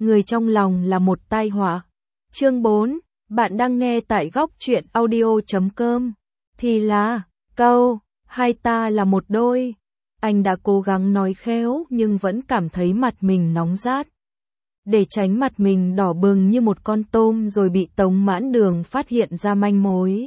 người trong lòng là một tai họa. Chương 4, bạn đang nghe tại góc truyện audio.com. Thì là, câu, hai ta là một đôi. Anh đã cố gắng nói khéo nhưng vẫn cảm thấy mặt mình nóng rát. Để tránh mặt mình đỏ bừng như một con tôm rồi bị Tống Mãn Đường phát hiện ra manh mối.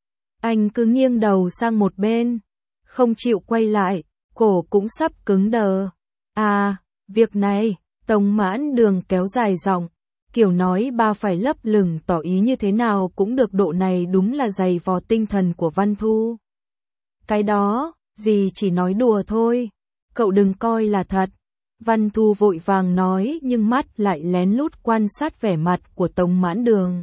Anh cứ nghiêng đầu sang một bên, không chịu quay lại, cổ cũng sắp cứng đờ. À, việc này, Tống Mãn Đường kéo dài giọng, kiểu nói ba phải lấp lửng tỏ ý như thế nào cũng được, độ này đúng là dày vò tinh thần của Văn Thu. Cái đó, dì chỉ nói đùa thôi, cậu đừng coi là thật. Văn Thu vội vàng nói nhưng mắt lại lén lút quan sát vẻ mặt của Tống Mãn Đường.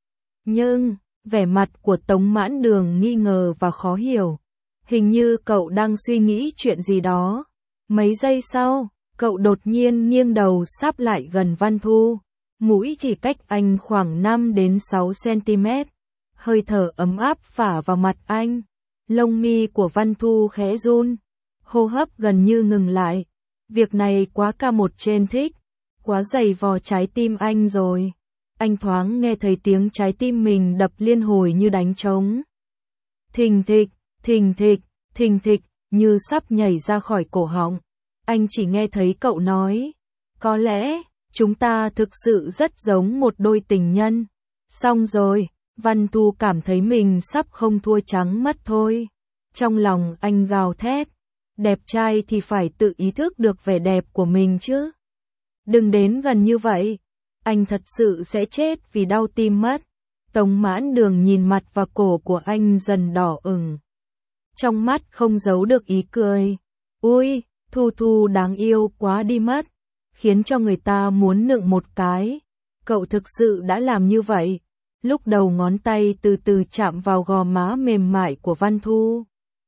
Nhưng, vẻ mặt của Tống Mãn Đường nghi ngờ và khó hiểu. Hình như cậu đang suy nghĩ chuyện gì đó. Mấy giây sau, cậu đột nhiên nghiêng đầu sáp lại gần Văn Thu. Mũi chỉ cách anh khoảng 5 đến 6 cm. Hơi thở ấm áp phả vào mặt anh. Lông mi của Văn Thu khẽ run. Hô hấp gần như ngừng lại. Việc này quá ca một trên thích. Quá dày vò trái tim anh rồi. Anh thoáng nghe thấy tiếng trái tim mình đập liên hồi như đánh trống. Thình thịch, thình thịch, thình thịch, như sắp nhảy ra khỏi cổ họng. Anh chỉ nghe thấy cậu nói, có lẽ, chúng ta thực sự rất giống một đôi tình nhân. Xong rồi, Văn Thu cảm thấy mình sắp không thua trắng mất thôi. Trong lòng anh gào thét, đẹp trai thì phải tự ý thức được vẻ đẹp của mình chứ. Đừng đến gần như vậy, anh thật sự sẽ chết vì đau tim mất. Tống Mãn Đường nhìn mặt và cổ của anh dần đỏ ửng. Trong mắt không giấu được ý cười. Ui, Thu Thu đáng yêu quá đi mất, khiến cho người ta muốn nựng một cái. Cậu thực sự đã làm như vậy. Lúc đầu ngón tay từ từ chạm vào gò má mềm mại của Văn Thu.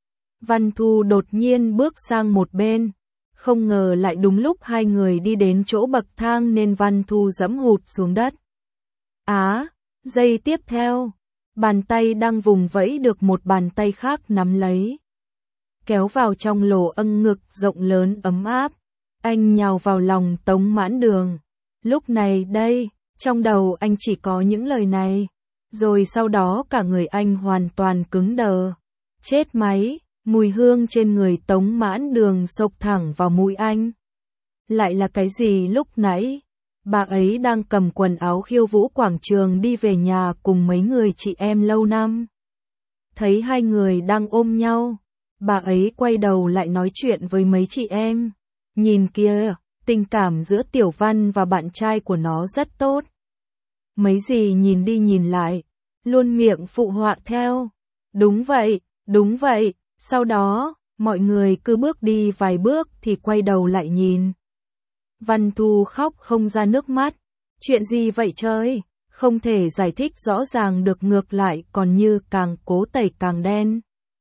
Văn Thu đột nhiên bước sang một bên. Không ngờ lại đúng lúc hai người đi đến chỗ bậc thang nên Văn Thu giẫm hụt xuống đất. Giây tiếp theo, bàn tay đang vùng vẫy được một bàn tay khác nắm lấy. Kéo vào trong lỗ âng ngực rộng lớn ấm áp. Anh nhào vào lòng Tống Mãn Đường. Lúc này đây, trong đầu anh chỉ có những lời này. Rồi sau đó cả người anh hoàn toàn cứng đờ. Chết máy, mùi hương trên người Tống Mãn Đường xộc thẳng vào mũi anh. Lại là cái gì lúc nãy? Bà ấy đang cầm quần áo khiêu vũ quảng trường đi về nhà cùng mấy người chị em lâu năm. Thấy hai người đang ôm nhau, bà ấy quay đầu lại nói chuyện với mấy chị em. Nhìn kìa, tình cảm giữa Tiểu Văn và bạn trai của nó rất tốt. Mấy dì nhìn đi nhìn lại, luôn miệng phụ họa theo. Đúng vậy, đúng vậy. Sau đó, mọi người cứ bước đi vài bước thì quay đầu lại nhìn. Văn Thu khóc không ra nước mắt. Chuyện gì vậy trời? Không thể giải thích rõ ràng được, ngược lại còn như càng cố tẩy càng đen.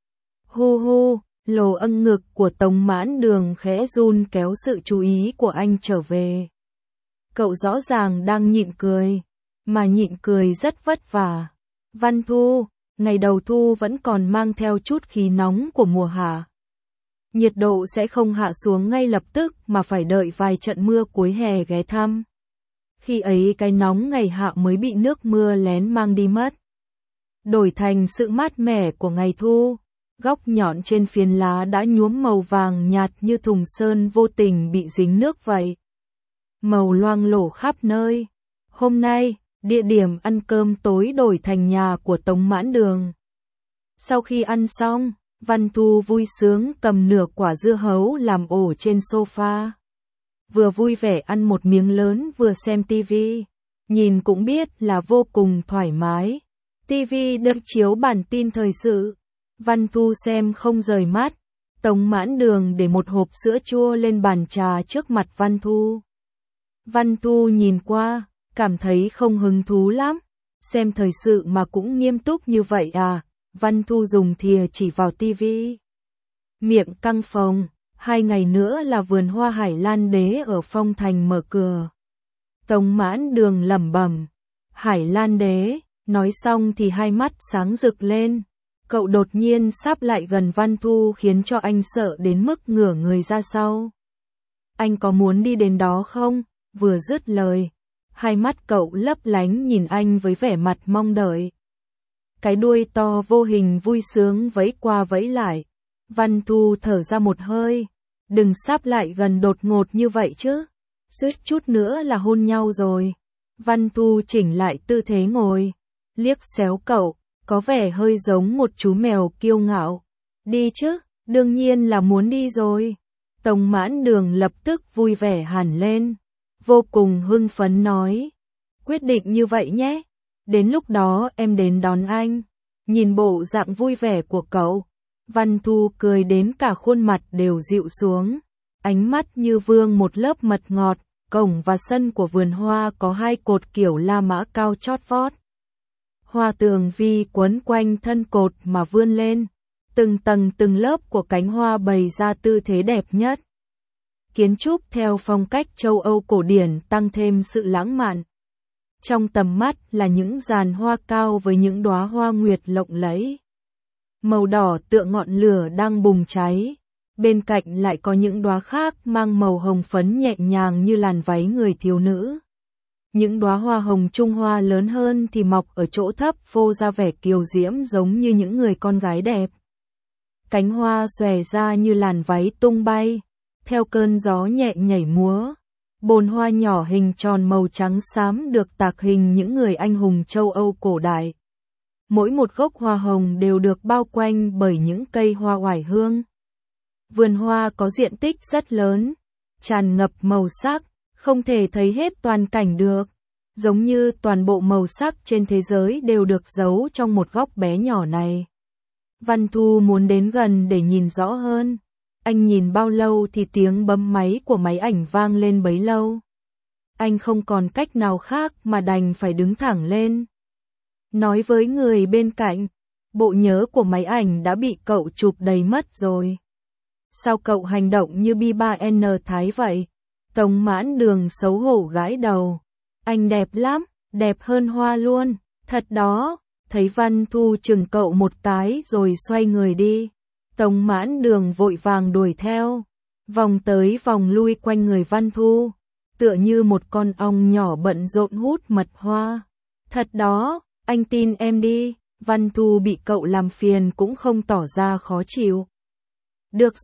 Hu hu, lỗ âng ngực của Tống Mãn Đường khẽ run kéo sự chú ý của anh trở về. Cậu rõ ràng đang nhịn cười, mà nhịn cười rất vất vả. Văn Thu, ngày đầu thu vẫn còn mang theo chút khí nóng của mùa hạ. Nhiệt độ sẽ không hạ xuống ngay lập tức mà phải đợi vài trận mưa cuối hè ghé thăm. Khi ấy cái nóng ngày hạ mới bị nước mưa lén mang đi mất. Đổi thành sự mát mẻ của ngày thu, góc nhọn trên phiến lá đã nhuốm màu vàng nhạt như thùng sơn vô tình bị dính nước vậy. Màu loang lổ khắp nơi. Hôm nay, địa điểm ăn cơm tối đổi thành nhà của Tống Mãn Đường. Sau khi ăn xong, Văn Thu vui sướng cầm nửa quả dưa hấu làm ổ trên sofa. Vừa vui vẻ ăn một miếng lớn vừa xem tivi. Nhìn cũng biết là vô cùng thoải mái. Tivi được chiếu bản tin thời sự. Văn Thu xem không rời mắt. Tống Mãn Đường để một hộp sữa chua lên bàn trà trước mặt Văn Thu. Văn Thu nhìn qua, cảm thấy không hứng thú lắm. Xem thời sự mà cũng nghiêm túc như vậy à? Văn Thu dùng thìa chỉ vào tivi. Miệng căng phồng, 2 ngày nữa là vườn hoa Hải Lan Đế ở Phong Thành mở cửa. Tống Mãn Đường lẩm bẩm, Hải Lan Đế, nói xong thì hai mắt sáng rực lên. Cậu đột nhiên sáp lại gần Văn Thu khiến cho anh sợ đến mức ngửa người ra sau. Anh có muốn đi đến đó không? Vừa dứt lời, Hai mắt cậu lấp lánh nhìn anh với vẻ mặt mong đợi. Cái đuôi to vô hình vui sướng vẫy qua vẫy lại. Văn Thu thở ra một hơi. Đừng sáp lại gần đột ngột như vậy chứ. Suýt chút nữa là hôn nhau rồi. Văn Thu chỉnh lại tư thế ngồi. Liếc xéo cậu, có vẻ hơi giống một chú mèo kiêu ngạo. Đi chứ, đương nhiên là muốn đi rồi. Tống Mãn Đường lập tức vui vẻ hẳn lên. Vô cùng hưng phấn nói. Quyết định như vậy nhé. Đến lúc đó em đến đón anh. Nhìn bộ dạng vui vẻ của cậu. Văn Thu cười đến cả khuôn mặt đều dịu xuống. Ánh mắt như vương một lớp mật ngọt. Cổng và sân của vườn hoa có hai cột kiểu La Mã cao chót vót. Hoa tường vi quấn quanh thân cột mà vươn lên. Từng tầng từng lớp của cánh hoa bày ra tư thế đẹp nhất. Kiến trúc theo phong cách châu Âu cổ điển tăng thêm sự lãng mạn. Trong tầm mắt là những giàn hoa cao với những đóa hoa nguyệt lộng lẫy. Màu đỏ tựa ngọn lửa đang bùng cháy. Bên cạnh lại có những đóa khác mang màu hồng phấn nhẹ nhàng như làn váy người thiếu nữ. Những đóa hoa hồng trung hoa lớn hơn thì mọc ở chỗ thấp phô ra vẻ kiều diễm giống như những người con gái đẹp. Cánh hoa xòe ra như làn váy tung bay, theo cơn gió nhẹ nhảy múa. Bồn hoa nhỏ hình tròn màu trắng xám được tạc hình những người anh hùng châu Âu cổ đại. Mỗi một gốc hoa hồng đều được bao quanh bởi những cây hoa oải hương. Vườn hoa có diện tích rất lớn, tràn ngập màu sắc, không thể thấy hết toàn cảnh được. Giống như toàn bộ màu sắc trên thế giới đều được giấu trong một góc bé nhỏ này. Văn Thu muốn đến gần để nhìn rõ hơn. Anh nhìn bao lâu thì tiếng bấm máy của máy ảnh vang lên bấy lâu. Anh không còn cách nào khác mà đành phải đứng thẳng lên. Nói với người bên cạnh, bộ nhớ của máy ảnh đã bị cậu chụp đầy mất rồi. Sao cậu hành động như Bi3N Thái vậy? Tống Mãn Đường xấu hổ gãi đầu. Anh đẹp lắm, đẹp hơn hoa luôn, thật đó. Thấy Văn Thu chừng cậu một cái rồi xoay người đi. Tống Mãn Đường vội vàng đuổi theo. Vòng tới vòng lui quanh người Văn Thu. Tựa như một con ong nhỏ bận rộn hút mật hoa. Thật đó, anh tin em đi. Văn Thu bị cậu làm phiền cũng không tỏ ra khó chịu. Được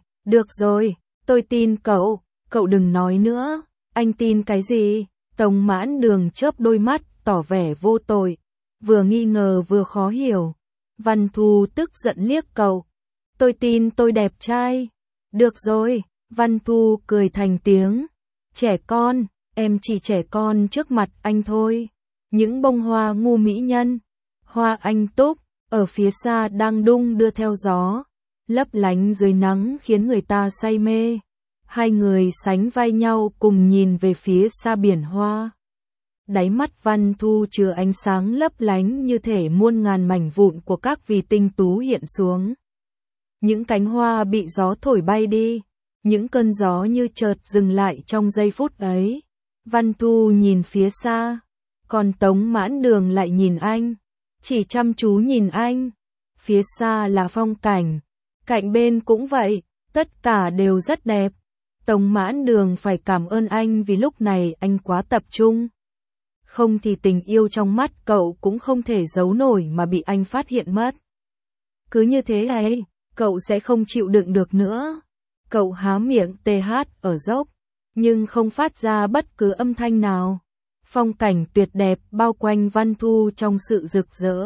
rồi, tôi tin cậu, cậu đừng nói nữa. Anh tin cái gì? Tống Mãn Đường chớp đôi mắt, tỏ vẻ vô tội. Vừa nghi ngờ vừa khó hiểu. Văn Thu tức giận liếc cậu. Tôi tin tôi đẹp trai. Được rồi, Văn Thu cười thành tiếng. Trẻ con, em chỉ trẻ con trước mặt anh thôi. Những bông hoa ngu mỹ nhân, hoa anh túc, ở phía xa đang đung đưa theo gió, lấp lánh dưới nắng khiến người ta say mê. Hai người sánh vai nhau cùng nhìn về phía xa biển hoa. Đáy mắt Văn Thu chứa ánh sáng lấp lánh như thể muôn ngàn mảnh vụn của các vì tinh tú hiện xuống. Những cánh hoa bị gió thổi bay đi, những cơn gió như chợt dừng lại trong giây phút ấy. Văn Thu nhìn phía xa, còn Tống Mãn Đường lại nhìn anh, chỉ chăm chú nhìn anh. Phía xa là phong cảnh, cạnh bên cũng vậy, tất cả đều rất đẹp. Tống Mãn Đường phải cảm ơn anh vì lúc này anh quá tập trung. Không thì tình yêu trong mắt cậu cũng không thể giấu nổi mà bị anh phát hiện mất. Cứ như thế này, cậu sẽ không chịu đựng được nữa. Cậu há miệng TH ở dốc, nhưng không phát ra bất cứ âm thanh nào. Phong cảnh tuyệt đẹp bao quanh Văn Thu trong sự rực rỡ.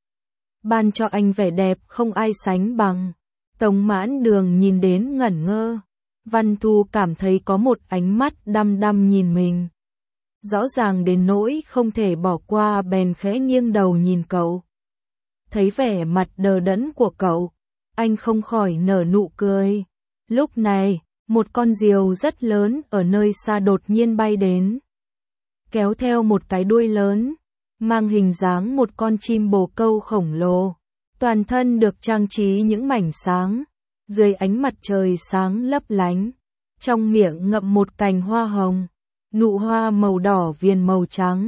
Ban cho anh vẻ đẹp không ai sánh bằng. Tống Mãn Đường nhìn đến ngẩn ngơ. Văn Thu cảm thấy có một ánh mắt đăm đăm nhìn mình. Rõ ràng đến nỗi không thể bỏ qua bèn khẽ nghiêng đầu nhìn cậu. Thấy vẻ mặt đờ đẫn của cậu, anh không khỏi nở nụ cười. Lúc này, một con diều rất lớn ở nơi xa đột nhiên bay đến. Kéo theo một cái đuôi lớn, mang hình dáng một con chim bồ câu khổng lồ. Toàn thân được trang trí những mảnh sáng, dưới ánh mặt trời sáng lấp lánh. Trong miệng ngậm một cành hoa hồng, nụ hoa màu đỏ viền màu trắng.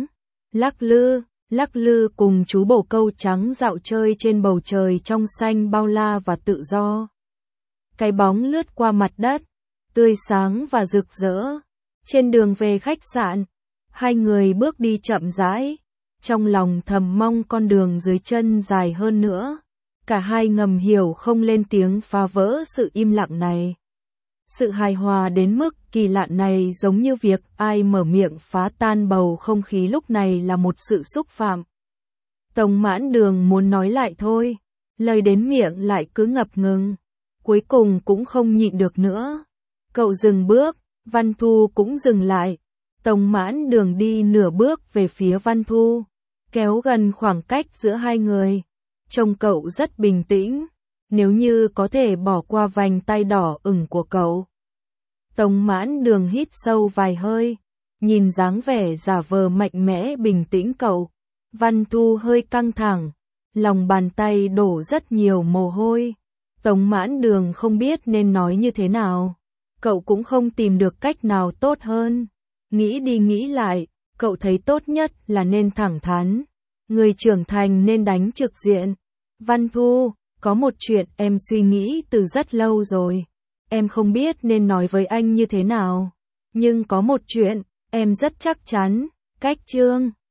Lắc lư cùng chú bồ câu trắng dạo chơi trên bầu trời trong xanh bao la và tự do. Cái bóng lướt qua mặt đất, tươi sáng và rực rỡ. Trên đường về khách sạn, Hai người bước đi chậm rãi, trong lòng thầm mong con đường dưới chân dài hơn nữa. Cả hai ngầm hiểu không lên tiếng phá vỡ sự im lặng này. Sự hài hòa đến mức kỳ lạ này giống như việc ai mở miệng phá tan bầu không khí lúc này là một sự xúc phạm. Tống Mãn Đường muốn nói lại thôi, lời đến miệng lại cứ ngập ngừng, cuối cùng cũng không nhịn được nữa. Cậu dừng bước, Văn Thu cũng dừng lại. Tống Mãn Đường đi nửa bước về phía Văn Thu, kéo gần khoảng cách giữa hai người. Trông cậu rất bình tĩnh, nếu như có thể bỏ qua vành tay đỏ ửng của cậu. Tống Mãn Đường hít sâu vài hơi, nhìn dáng vẻ giả vờ mạnh mẽ bình tĩnh cậu. Văn Thu hơi căng thẳng, lòng bàn tay đổ rất nhiều mồ hôi. Tống Mãn Đường không biết nên nói như thế nào. Cậu cũng không tìm được cách nào tốt hơn. Nghĩ đi nghĩ lại, cậu thấy tốt nhất là nên thẳng thắn. Người trưởng thành nên đánh trực diện. Văn Thu, có một chuyện em suy nghĩ từ rất lâu rồi. Em không biết nên nói với anh như thế nào. Nhưng có một chuyện, em rất chắc chắn. Cách Trương